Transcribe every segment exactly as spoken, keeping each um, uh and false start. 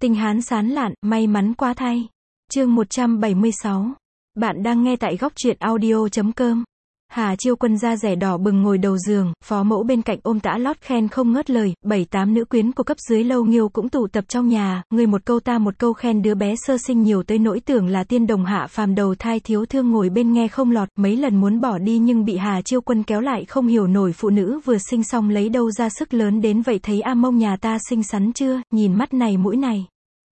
Tinh Hán sán lạn, may mắn quá thay. Chương một trăm bảy mươi sáu. Bạn đang nghe tại góc truyện audio chấm com. Hà Chiêu Quân da rẻ đỏ bừng ngồi đầu giường, phó mẫu bên cạnh ôm tã lót khen không ngớt lời, bảy tám nữ quyến của cấp dưới Lâu Nghiêu cũng tụ tập trong nhà, người một câu ta một câu khen đứa bé sơ sinh nhiều tới nỗi tưởng là tiên đồng hạ phàm đầu thai. Thiếu Thương ngồi bên nghe không lọt, mấy lần muốn bỏ đi nhưng bị Hà Chiêu Quân kéo lại, không hiểu nổi phụ nữ vừa sinh xong lấy đâu ra sức lớn đến vậy. Thấy a mông nhà ta xinh xắn chưa, nhìn mắt này mũi này.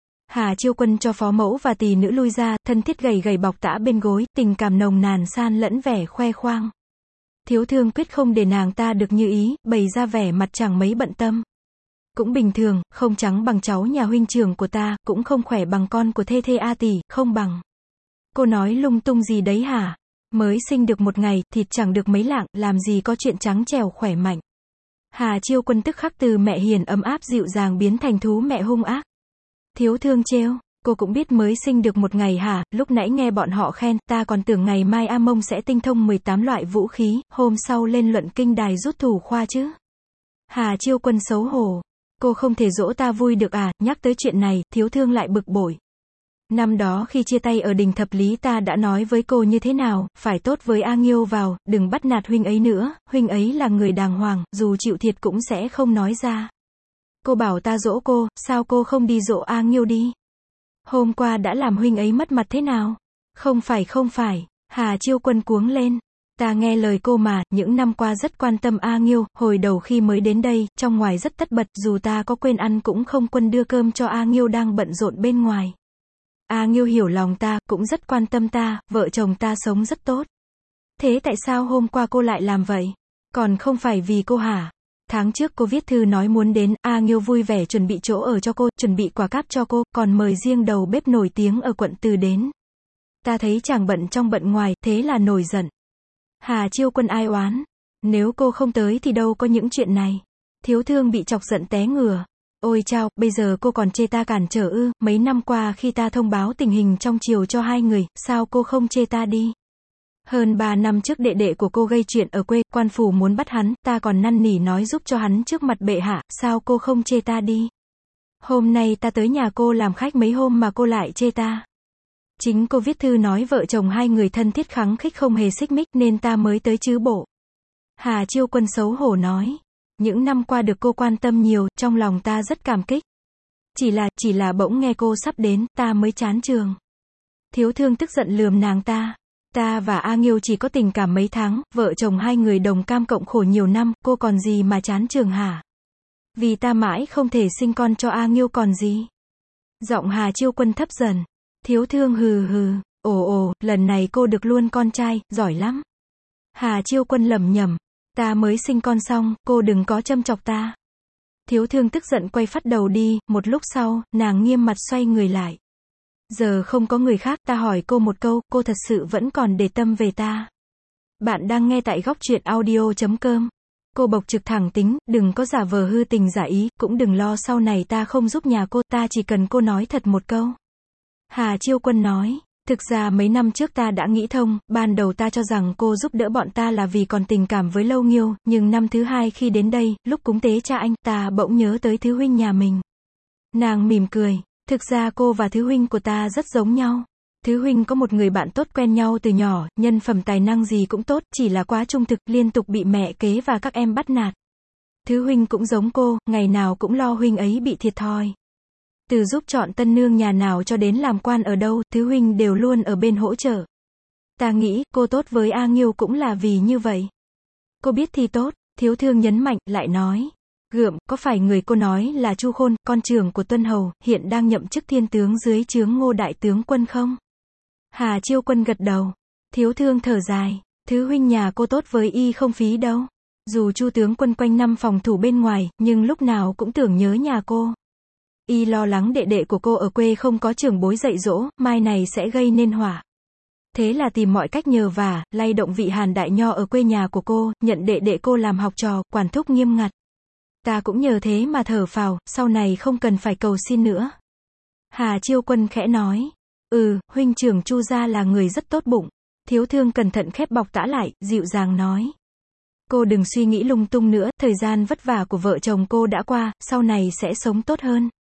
Hà Chiêu Quân cho phó mẫu và tỳ nữ lui ra, thân thiết gầy gầy bọc tã bên gối, tình cảm nồng nàn san lẫn vẻ khoe khoang. Thiếu Thương quyết không để nàng ta được như ý, bày ra vẻ mặt chẳng mấy bận tâm. Cũng bình thường, không trắng bằng cháu nhà huynh trưởng của ta, cũng không khỏe bằng con của thê thê a tỷ, không bằng. Cô nói lung tung gì đấy hả? Mới sinh được một ngày, thịt chẳng được mấy lạng, làm gì có chuyện trắng trẻo khỏe mạnh. Hà Chiêu Quân tức khắc từ mẹ hiền ấm áp dịu dàng biến thành thú mẹ hung ác. Thiếu Thương trêu, cô cũng biết mới sinh được một ngày hả, lúc nãy nghe bọn họ khen, ta còn tưởng ngày mai A Mông sẽ tinh thông mười tám loại vũ khí, hôm sau lên luận kinh đài rút thủ khoa chứ. Hà Chiêu Quân xấu hổ, cô không thể dỗ ta vui được à, nhắc tới chuyện này, Thiếu Thương lại bực bội. Năm đó khi chia tay ở đình Thập Lý ta đã nói với cô như thế nào, phải tốt với A Nghiêu vào, đừng bắt nạt huynh ấy nữa, huynh ấy là người đàng hoàng, dù chịu thiệt cũng sẽ không nói ra. Cô bảo ta dỗ cô, sao cô không đi dỗ A Nghiêu đi? Hôm qua đã làm huynh ấy mất mặt thế nào? Không phải không phải, Hà Chiêu Quân cuống lên. Ta nghe lời cô mà, những năm qua rất quan tâm A Nghiêu, hồi đầu khi mới đến đây, trong ngoài rất tất bật, dù ta có quên ăn cũng không quên đưa cơm cho A Nghiêu đang bận rộn bên ngoài. A Nghiêu hiểu lòng ta, cũng rất quan tâm ta, vợ chồng ta sống rất tốt. Thế tại sao hôm qua cô lại làm vậy? Còn không phải vì cô hả? Tháng trước cô viết thư nói muốn đến, A Nghiêu vui vẻ chuẩn bị chỗ ở cho cô, chuẩn bị quà cáp cho cô, còn mời riêng đầu bếp nổi tiếng ở quận Từ đến. Ta thấy chàng bận trong bận ngoài, thế là nổi giận. Hà Chiêu Quân ai oán. Nếu cô không tới thì đâu có những chuyện này. Thiếu Thương bị chọc giận té ngửa. Ôi chao, bây giờ cô còn chê ta cản trở ư, mấy năm qua khi ta thông báo tình hình trong triều cho hai người, sao cô không chê ta đi? Hơn ba năm trước đệ đệ của cô gây chuyện ở quê, quan phủ muốn bắt hắn, ta còn năn nỉ nói giúp cho hắn trước mặt bệ hạ, sao cô không chê ta đi? Hôm nay ta tới nhà cô làm khách mấy hôm mà cô lại chê ta. Chính cô viết thư nói vợ chồng hai người thân thiết khắng khích không hề xích mích nên ta mới tới chứ bộ. Hà Chiêu Quân xấu hổ nói. Những năm qua được cô quan tâm nhiều, trong lòng ta rất cảm kích. Chỉ là, chỉ là bỗng nghe cô sắp đến, ta mới chán trường. Thiếu Thương tức giận lườm nàng ta. Ta và A Nghiêu chỉ có tình cảm mấy tháng, vợ chồng hai người đồng cam cộng khổ nhiều năm, cô còn gì mà chán trường hả? Vì ta mãi không thể sinh con cho A Nghiêu còn gì? Giọng Hà Chiêu Quân thấp dần. Thiếu Thương hừ hừ, ồ ồ, lần này cô được luôn con trai, giỏi lắm. Hà Chiêu Quân lẩm nhẩm, ta mới sinh con xong, cô đừng có châm chọc ta. Thiếu Thương tức giận quay phắt đầu đi, một lúc sau, nàng nghiêm mặt xoay người lại. Giờ không có người khác, ta hỏi cô một câu, cô thật sự vẫn còn để tâm về ta. Bạn đang nghe tại góc truyện audio chấm com. Cô bộc trực thẳng tính, đừng có giả vờ hư tình giả ý, cũng đừng lo sau này ta không giúp nhà cô, ta chỉ cần cô nói thật một câu. Hà Chiêu Quân nói, thực ra mấy năm trước ta đã nghĩ thông, ban đầu ta cho rằng cô giúp đỡ bọn ta là vì còn tình cảm với Lâu Nghiêu, nhưng năm thứ hai khi đến đây, lúc cúng tế cha anh, ta bỗng nhớ tới Thứ huynh nhà mình. Nàng mỉm cười. Thực ra cô và Thứ huynh của ta rất giống nhau. Thứ huynh có một người bạn tốt quen nhau từ nhỏ, nhân phẩm tài năng gì cũng tốt, chỉ là quá trung thực, liên tục bị mẹ kế và các em bắt nạt. Thứ huynh cũng giống cô, ngày nào cũng lo huynh ấy bị thiệt thòi. Từ giúp chọn tân nương nhà nào cho đến làm quan ở đâu, Thứ huynh đều luôn ở bên hỗ trợ. Ta nghĩ, cô tốt với A Nghiêu cũng là vì như vậy. Cô biết thì tốt, Thiếu Thương nhấn mạnh, lại nói. Gượm, có phải người cô nói là Chu Khôn, con trưởng của Tuân Hầu, hiện đang nhậm chức thiên tướng dưới trướng Ngô đại tướng quân không? Hà Chiêu Quân gật đầu. Thiếu Thương thở dài. Thứ huynh nhà cô tốt với y không phí đâu. Dù Chu tướng quân quanh năm phòng thủ bên ngoài, nhưng lúc nào cũng tưởng nhớ nhà cô. Y lo lắng đệ đệ của cô ở quê không có trưởng bối dạy dỗ, mai này sẽ gây nên họa. Thế là tìm mọi cách nhờ vả, lay động vị Hàn đại nho ở quê nhà của cô, nhận đệ đệ cô làm học trò, quản thúc nghiêm ngặt. Ta cũng nhờ thế mà thở phào, sau này không cần phải cầu xin nữa. Hà Chiêu Quân khẽ nói. Ừ, huynh trưởng Chu gia là người rất tốt bụng. Thiếu Thương cẩn thận khép bọc tã lại, dịu dàng nói. Cô đừng suy nghĩ lung tung nữa, thời gian vất vả của vợ chồng cô đã qua, sau này sẽ sống tốt hơn.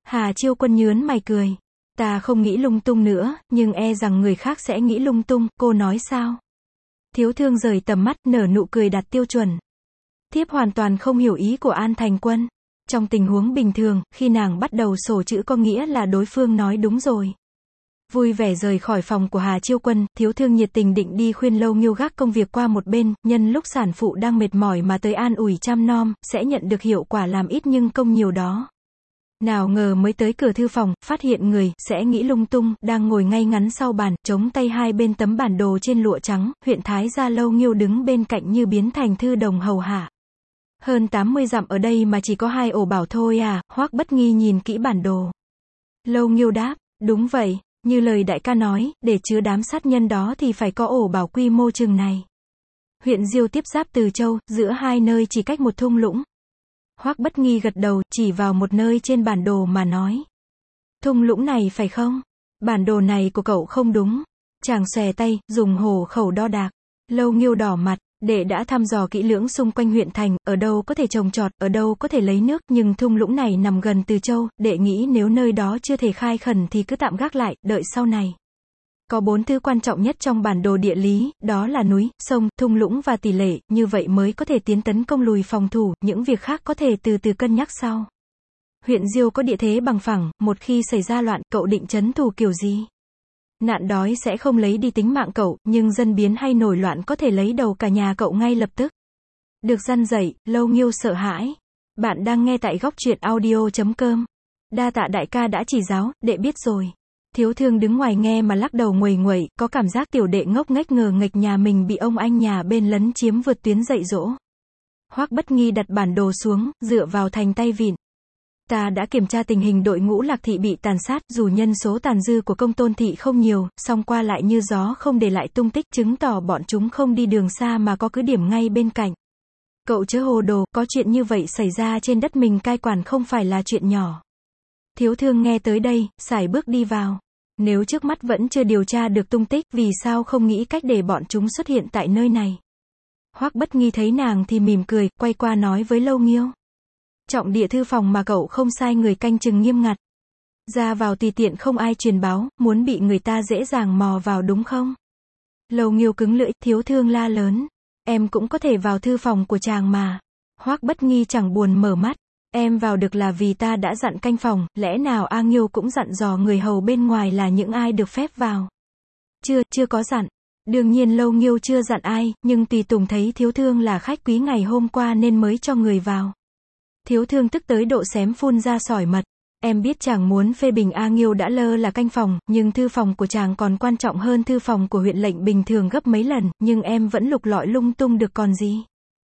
Hà Chiêu Quân nhớn mày cười. Ta không nghĩ lung tung nữa, nhưng e rằng người khác sẽ nghĩ lung tung, cô nói sao? Thiếu thương rời tầm mắt, nở nụ cười đạt tiêu chuẩn. Thiếp hoàn toàn không hiểu ý của An Thành Quân. Trong tình huống bình thường, khi nàng bắt đầu sổ chữ có nghĩa là đối phương nói đúng rồi. Vui vẻ rời khỏi phòng của Hà Chiêu Quân, thiếu thương nhiệt tình định đi khuyên Lâu Nghiêu gác công việc qua một bên, nhân lúc sản phụ đang mệt mỏi mà tới an ủi chăm nom, sẽ nhận được hiệu quả làm ít nhưng công nhiều đó. Nào ngờ mới tới cửa thư phòng, phát hiện người, sẽ nghĩ lung tung, đang ngồi ngay ngắn sau bàn, chống tay hai bên tấm bản đồ trên lụa trắng, huyện thái gia Lâu Nghiêu đứng bên cạnh như biến thành thư đồng hầu hạ. Hơn tám mươi dặm ở đây mà chỉ có hai ổ bảo thôi à, Hoắc Bất Nghi nhìn kỹ bản đồ. Lâu Nghiêu đáp, đúng vậy, như lời đại ca nói, để chứa đám sát nhân đó thì phải có ổ bảo quy mô chừng này. Huyện Diêu tiếp giáp Từ Châu, giữa hai nơi chỉ cách một thung lũng. Hoắc Bất Nghi gật đầu, chỉ vào một nơi trên bản đồ mà nói. Thung lũng này phải không? Bản đồ này của cậu không đúng. Chàng xòe tay, dùng hổ khẩu đo đạc. Lâu Nghiêu đỏ mặt, đệ đã thăm dò kỹ lưỡng xung quanh huyện thành, ở đâu có thể trồng trọt, ở đâu có thể lấy nước, nhưng thung lũng này nằm gần Từ Châu, đệ nghĩ nếu nơi đó chưa thể khai khẩn thì cứ tạm gác lại, đợi sau này. Có bốn thứ quan trọng nhất trong bản đồ địa lý, đó là núi, sông, thung lũng và tỷ lệ, như vậy mới có thể tiến tấn công lùi phòng thủ, những việc khác có thể từ từ cân nhắc sau. Huyện Diêu có địa thế bằng phẳng, một khi xảy ra loạn, cậu định trấn thủ kiểu gì? Nạn đói sẽ không lấy đi tính mạng cậu, nhưng dân biến hay nổi loạn có thể lấy đầu cả nhà cậu ngay lập tức. Được răn dạy, Lâu Nghiêu sợ hãi. Bạn đang nghe tại góc truyện audio chấm com. Đa tạ đại ca đã chỉ giáo, đệ biết rồi. Thiếu thương đứng ngoài nghe mà lắc đầu nguầy nguẩy, có cảm giác tiểu đệ ngốc nghếch ngờ nghệch nhà mình bị ông anh nhà bên lấn chiếm vượt tuyến dạy dỗ. Hoắc Bất Nghi đặt bản đồ xuống, dựa vào thành tay vịn. Ta đã kiểm tra tình hình đội ngũ Lạc thị bị tàn sát, dù nhân số tàn dư của Công Tôn thị không nhiều, song qua lại như gió không để lại tung tích, chứng tỏ bọn chúng không đi đường xa mà có cứ điểm ngay bên cạnh. Cậu chớ hồ đồ, có chuyện như vậy xảy ra trên đất mình cai quản không phải là chuyện nhỏ. Thiếu thương nghe tới đây, sải bước đi vào. Nếu trước mắt vẫn chưa điều tra được tung tích, vì sao không nghĩ cách để bọn chúng xuất hiện tại nơi này? Hoắc Bất Nghi thấy nàng thì mỉm cười, quay qua nói với Lâu Nghiêu. Trọng địa thư phòng mà cậu không sai người canh chừng nghiêm ngặt. Ra vào tùy tiện không ai truyền báo, muốn bị người ta dễ dàng mò vào đúng không? Lâu Nghiêu cứng lưỡi, thiếu thương la lớn. Em cũng có thể vào thư phòng của chàng mà. Hoắc Bất Nghi chẳng buồn mở mắt. Em vào được là vì ta đã dặn canh phòng, lẽ nào A Nghiêu cũng dặn dò người hầu bên ngoài là những ai được phép vào? Chưa, chưa có dặn. Đương nhiên Lâu Nghiêu chưa dặn ai, nhưng tùy tùng thấy thiếu thương là khách quý ngày hôm qua nên mới cho người vào. Thiếu thương tức tới độ xém phun ra sỏi mật. Em biết chàng muốn phê bình A Nghiêu đã lơ là canh phòng, nhưng thư phòng của chàng còn quan trọng hơn thư phòng của huyện lệnh bình thường gấp mấy lần, nhưng em vẫn lục lọi lung tung được còn gì.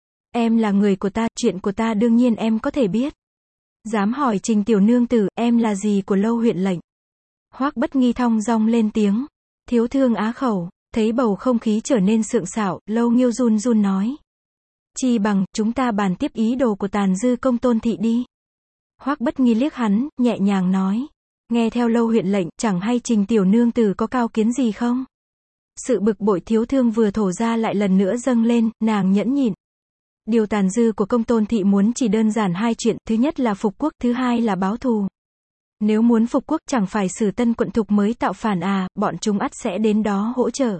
Em là người của ta, chuyện của ta đương nhiên em có thể biết. Dám hỏi Trình tiểu nương tử, em là gì của Lâu huyện lệnh? Hoắc Bất Nghi thong dong lên tiếng. Thiếu thương á khẩu, thấy bầu không khí trở nên sượng sạo, Lâu Nghiêu run run nói. Chi bằng, chúng ta bàn tiếp ý đồ của tàn dư Công Tôn thị đi. Hoắc Bất Nghi liếc hắn, nhẹ nhàng nói. Nghe theo Lâu huyện lệnh, chẳng hay Trình tiểu nương tử có cao kiến gì không? Sự bực bội thiếu thương vừa thổ ra lại lần nữa dâng lên, nàng nhẫn nhịn. Điều tàn dư của Công Tôn thị muốn chỉ đơn giản hai chuyện, thứ nhất là phục quốc, thứ hai là báo thù. Nếu muốn phục quốc chẳng phải Sử Tân quận thục mới tạo phản à, bọn chúng ắt sẽ đến đó hỗ trợ.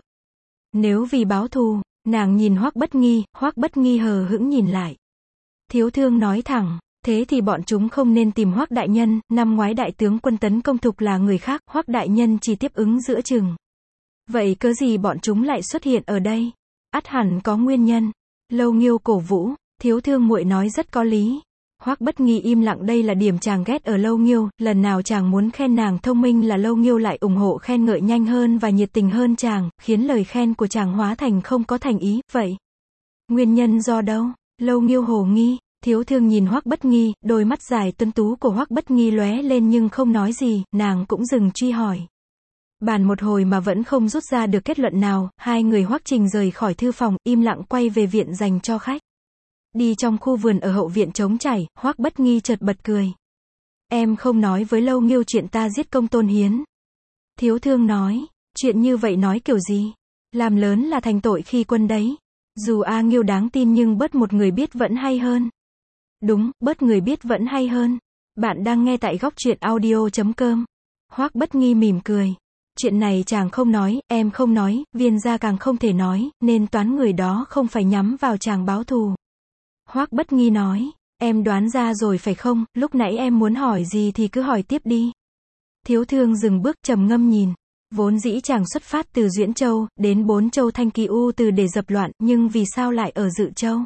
Nếu vì báo thù, nàng nhìn Hoắc Bất Nghi, Hoắc Bất Nghi hờ hững nhìn lại. Thiếu thương nói thẳng, thế thì bọn chúng không nên tìm Hoắc đại nhân, năm ngoái đại tướng quân tấn công thục là người khác, Hoắc đại nhân chỉ tiếp ứng giữa chừng. Vậy cớ gì bọn chúng lại xuất hiện ở đây? Ắt hẳn có nguyên nhân. Lâu Nghiêu cổ vũ, thiếu thương muội nói rất có lý. Hoắc Bất Nghi im lặng, đây là điểm chàng ghét ở Lâu Nghiêu, lần nào chàng muốn khen nàng thông minh là Lâu Nghiêu lại ủng hộ khen ngợi nhanh hơn và nhiệt tình hơn chàng, khiến lời khen của chàng hóa thành không có thành ý, vậy. Nguyên nhân do đâu? Lâu Nghiêu hồ nghi, thiếu thương nhìn Hoắc Bất Nghi, đôi mắt dài tuấn tú của Hoắc Bất Nghi lóe lên nhưng không nói gì, nàng cũng dừng truy hỏi. Bàn một hồi mà vẫn không rút ra được kết luận nào, hai người Hoắc Trình rời khỏi thư phòng, im lặng quay về viện dành cho khách. Đi trong khu vườn ở hậu viện trống trải, Hoắc Bất Nghi chợt bật cười. Em không nói với Lâu Nghiêu chuyện ta giết Công Tôn Hiến. Thiếu thương nói, chuyện như vậy nói kiểu gì? Làm lớn là thành tội khi quân đấy. Dù A Nghiêu đáng tin nhưng bớt một người biết vẫn hay hơn. Đúng, bớt người biết vẫn hay hơn. Bạn đang nghe tại góc truyện audio chấm com. Hoắc Bất Nghi mỉm cười. Chuyện này chàng không nói, em không nói, Viên gia càng không thể nói, nên toán người đó không phải nhắm vào chàng báo thù. Hoắc Bất Nghi nói, em đoán ra rồi phải không, lúc nãy em muốn hỏi gì thì cứ hỏi tiếp đi. Thiếu thương dừng bước trầm ngâm nhìn. Vốn dĩ chàng xuất phát từ Duyễn Châu, đến Bốn Châu Thanh Kỳ U từ để dập loạn, nhưng vì sao lại ở Dự Châu?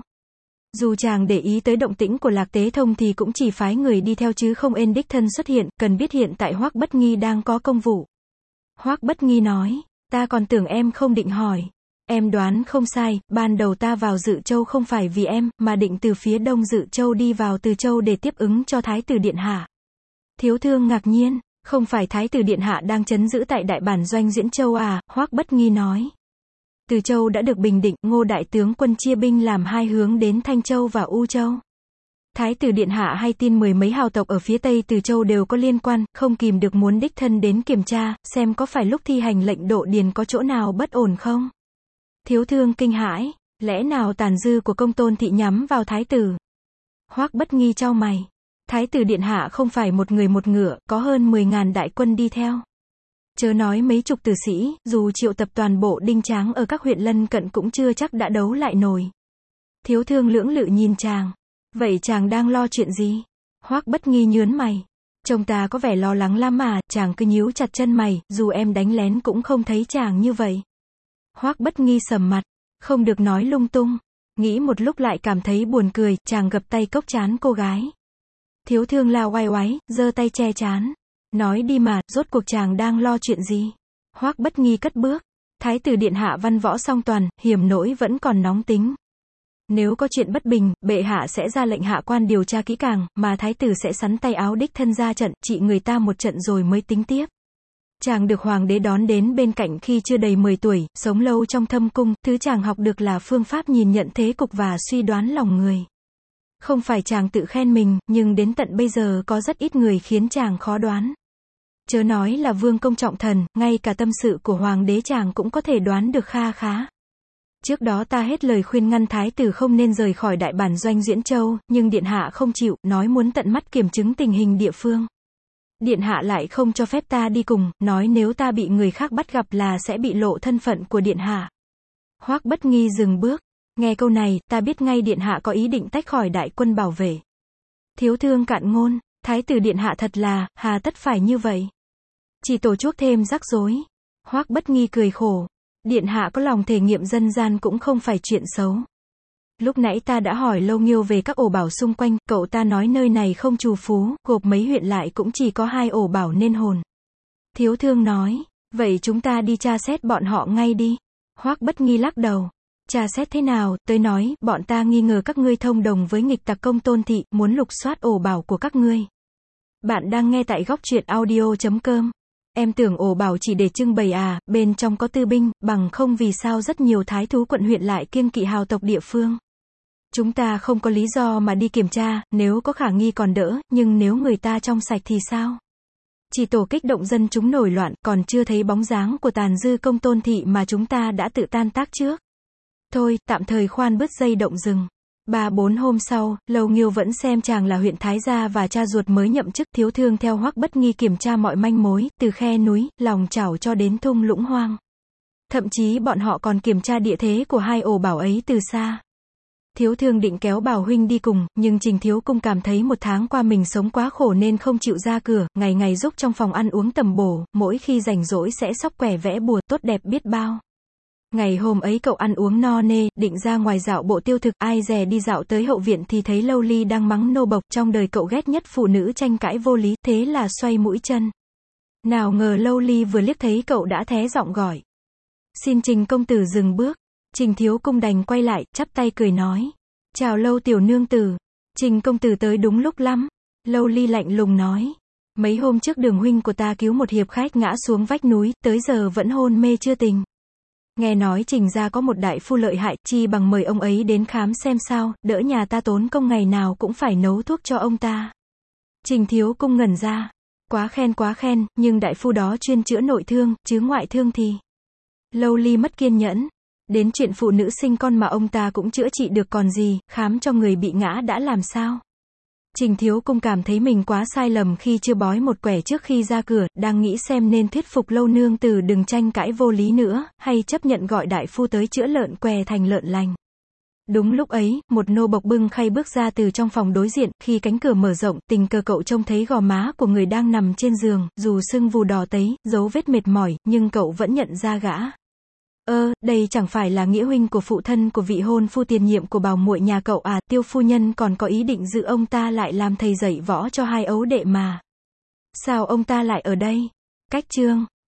Dù chàng để ý tới động tĩnh của Lạc Tế Thông thì cũng chỉ phái người đi theo chứ không ên đích thân xuất hiện, cần biết hiện tại Hoắc Bất Nghi đang có công vụ. Hoắc Bất Nghi nói, ta còn tưởng em không định hỏi. Em đoán không sai, ban đầu ta vào Dự Châu không phải vì em, mà định từ phía đông Dự Châu đi vào Từ Châu để tiếp ứng cho Thái tử Điện Hạ. Thiếu thương ngạc nhiên, không phải Thái tử Điện Hạ đang trấn giữ tại đại bản doanh Duyễn Châu à, Hoắc Bất Nghi nói. Từ Châu đã được bình định, Ngô đại tướng quân chia binh làm hai hướng đến Thanh Châu và U Châu. Thái tử Điện Hạ hay tin mười mấy hào tộc ở phía Tây Từ Châu đều có liên quan, không kìm được muốn đích thân đến kiểm tra, xem có phải lúc thi hành lệnh độ điền có chỗ nào bất ổn không. Thiếu thương kinh hãi, lẽ nào tàn dư của Công Tôn thị nhắm vào Thái tử? Hoắc Bất Nghi chau mày. Thái tử Điện Hạ không phải một người một ngựa, có hơn mười ngàn đại quân đi theo. Chớ nói mấy chục tử sĩ, dù triệu tập toàn bộ đinh tráng ở các huyện lân cận cũng chưa chắc đã đấu lại nổi. Thiếu thương lưỡng lự nhìn chàng. Vậy chàng đang lo chuyện gì? Hoắc Bất Nghi nhớn mày. Trông ta có vẻ lo lắng lắm mà, chàng cứ nhíu chặt chân mày, dù em đánh lén cũng không thấy chàng như vậy. Hoắc Bất Nghi sầm mặt. Không được nói lung tung. Nghĩ một lúc lại cảm thấy buồn cười, chàng gập tay cốc trán cô gái. Thiếu thương la oai oái, giơ tay che trán. Nói đi mà, rốt cuộc chàng đang lo chuyện gì? Hoắc Bất Nghi cất bước. Thái tử Điện Hạ văn võ song toàn, hiểm nỗi vẫn còn nóng tính. Nếu có chuyện bất bình, bệ hạ sẽ ra lệnh hạ quan điều tra kỹ càng, mà thái tử sẽ sắn tay áo đích thân ra trận, trị người ta một trận rồi mới tính tiếp. Chàng được hoàng đế đón đến bên cạnh khi chưa đầy mười tuổi, sống lâu trong thâm cung, thứ chàng học được là phương pháp nhìn nhận thế cục và suy đoán lòng người. Không phải chàng tự khen mình, nhưng đến tận bây giờ có rất ít người khiến chàng khó đoán. Chớ nói là vương công trọng thần, ngay cả tâm sự của hoàng đế chàng cũng có thể đoán được kha khá. Trước đó ta hết lời khuyên ngăn thái tử không nên rời khỏi đại bản doanh Duyễn Châu, nhưng Điện Hạ không chịu, nói muốn tận mắt kiểm chứng tình hình địa phương. Điện Hạ lại không cho phép ta đi cùng, nói nếu ta bị người khác bắt gặp là sẽ bị lộ thân phận của Điện Hạ. Hoắc Bất Nghi dừng bước. Nghe câu này, ta biết ngay Điện Hạ có ý định tách khỏi đại quân bảo vệ. Thiếu thương cạn ngôn, Thái tử Điện Hạ thật là, hà tất phải như vậy. Chỉ tổ chuốc thêm rắc rối. Hoắc Bất Nghi cười khổ. Điện Hạ có lòng thể nghiệm dân gian cũng không phải chuyện xấu. Lúc nãy ta đã hỏi Lâu Nghiêu về các ổ bảo xung quanh, cậu ta nói nơi này không trù phú, gộp mấy huyện lại cũng chỉ có hai ổ bảo nên hồn. Thiếu thương nói, vậy chúng ta đi tra xét bọn họ ngay đi. Hoắc Bất Nghi lắc đầu. Tra xét thế nào, tới nói, bọn ta nghi ngờ các ngươi thông đồng với nghịch tặc Công Tôn thị, muốn lục soát ổ bảo của các ngươi. Bạn đang nghe tại góc truyện audio chấm com. Em tưởng ổ bảo chỉ để trưng bày à, bên trong có tư binh, bằng không vì sao rất nhiều thái thú quận huyện lại kiêng kỵ hào tộc địa phương. Chúng ta không có lý do mà đi kiểm tra, nếu có khả nghi còn đỡ, nhưng nếu người ta trong sạch thì sao? Chỉ tổ kích động dân chúng nổi loạn, còn chưa thấy bóng dáng của tàn dư Công Tôn thị mà chúng ta đã tự tan tác trước. Thôi, tạm thời khoan bứt dây động rừng. Ba bốn hôm sau, Lâu Nghiêu vẫn xem chàng là huyện thái gia và cha ruột mới nhậm chức. Thiếu thương theo Hoắc Bất Nghi kiểm tra mọi manh mối, từ khe núi, lòng chảo cho đến thung lũng hoang. Thậm chí bọn họ còn kiểm tra địa thế của hai ổ bảo ấy từ xa. Thiếu thương định kéo Bảo huynh đi cùng, nhưng Trình Thiếu Cung cảm thấy một tháng qua mình sống quá khổ nên không chịu ra cửa, ngày ngày giúp trong phòng ăn uống tầm bổ, mỗi khi rảnh rỗi sẽ xóc quẻ vẽ bùa, tốt đẹp biết bao. Ngày hôm ấy cậu ăn uống no nê, định ra ngoài dạo bộ tiêu thực, ai dè đi dạo tới hậu viện thì thấy Lâu Ly đang mắng nô bộc, trong đời cậu ghét nhất phụ nữ tranh cãi vô lý, thế là xoay mũi chân. Nào ngờ Lâu Ly vừa liếc thấy cậu đã thé giọng gọi. Xin Trình công tử dừng bước. Trình Thiếu Cung đành quay lại, chắp tay cười nói. Chào Lâu tiểu nương tử. Trình công tử tới đúng lúc lắm. Lâu Ly lạnh lùng nói. Mấy hôm trước Đường huynh của ta cứu một hiệp khách ngã xuống vách núi, tới giờ vẫn hôn mê chưa tỉnh. Nghe nói Trình gia có một đại phu lợi hại, chi bằng mời ông ấy đến khám xem sao, đỡ nhà ta tốn công ngày nào cũng phải nấu thuốc cho ông ta. Trình Thiếu Cung ngẩn ra. Quá khen quá khen, nhưng đại phu đó chuyên chữa nội thương, chứ ngoại thương thì. Lâu Ly mất kiên nhẫn. Đến chuyện phụ nữ sinh con mà ông ta cũng chữa trị được còn gì, khám cho người bị ngã đã làm sao. Trình Thiếu Cung cảm thấy mình quá sai lầm khi chưa bói một quẻ trước khi ra cửa, đang nghĩ xem nên thuyết phục Lâu nương tử đừng tranh cãi vô lý nữa, hay chấp nhận gọi đại phu tới chữa lợn què thành lợn lành. Đúng lúc ấy, một nô bộc bưng khay bước ra từ trong phòng đối diện, khi cánh cửa mở rộng, tình cờ cậu trông thấy gò má của người đang nằm trên giường, dù sưng vù đỏ tấy, dấu vết mệt mỏi, nhưng cậu vẫn nhận ra gã. Ơ, đây chẳng phải là nghĩa huynh của phụ thân của vị hôn phu tiền nhiệm của bảo muội nhà cậu à, Tiêu phu nhân còn có ý định giữ ông ta lại làm thầy dạy võ cho hai ấu đệ mà. Sao ông ta lại ở đây? Cách chương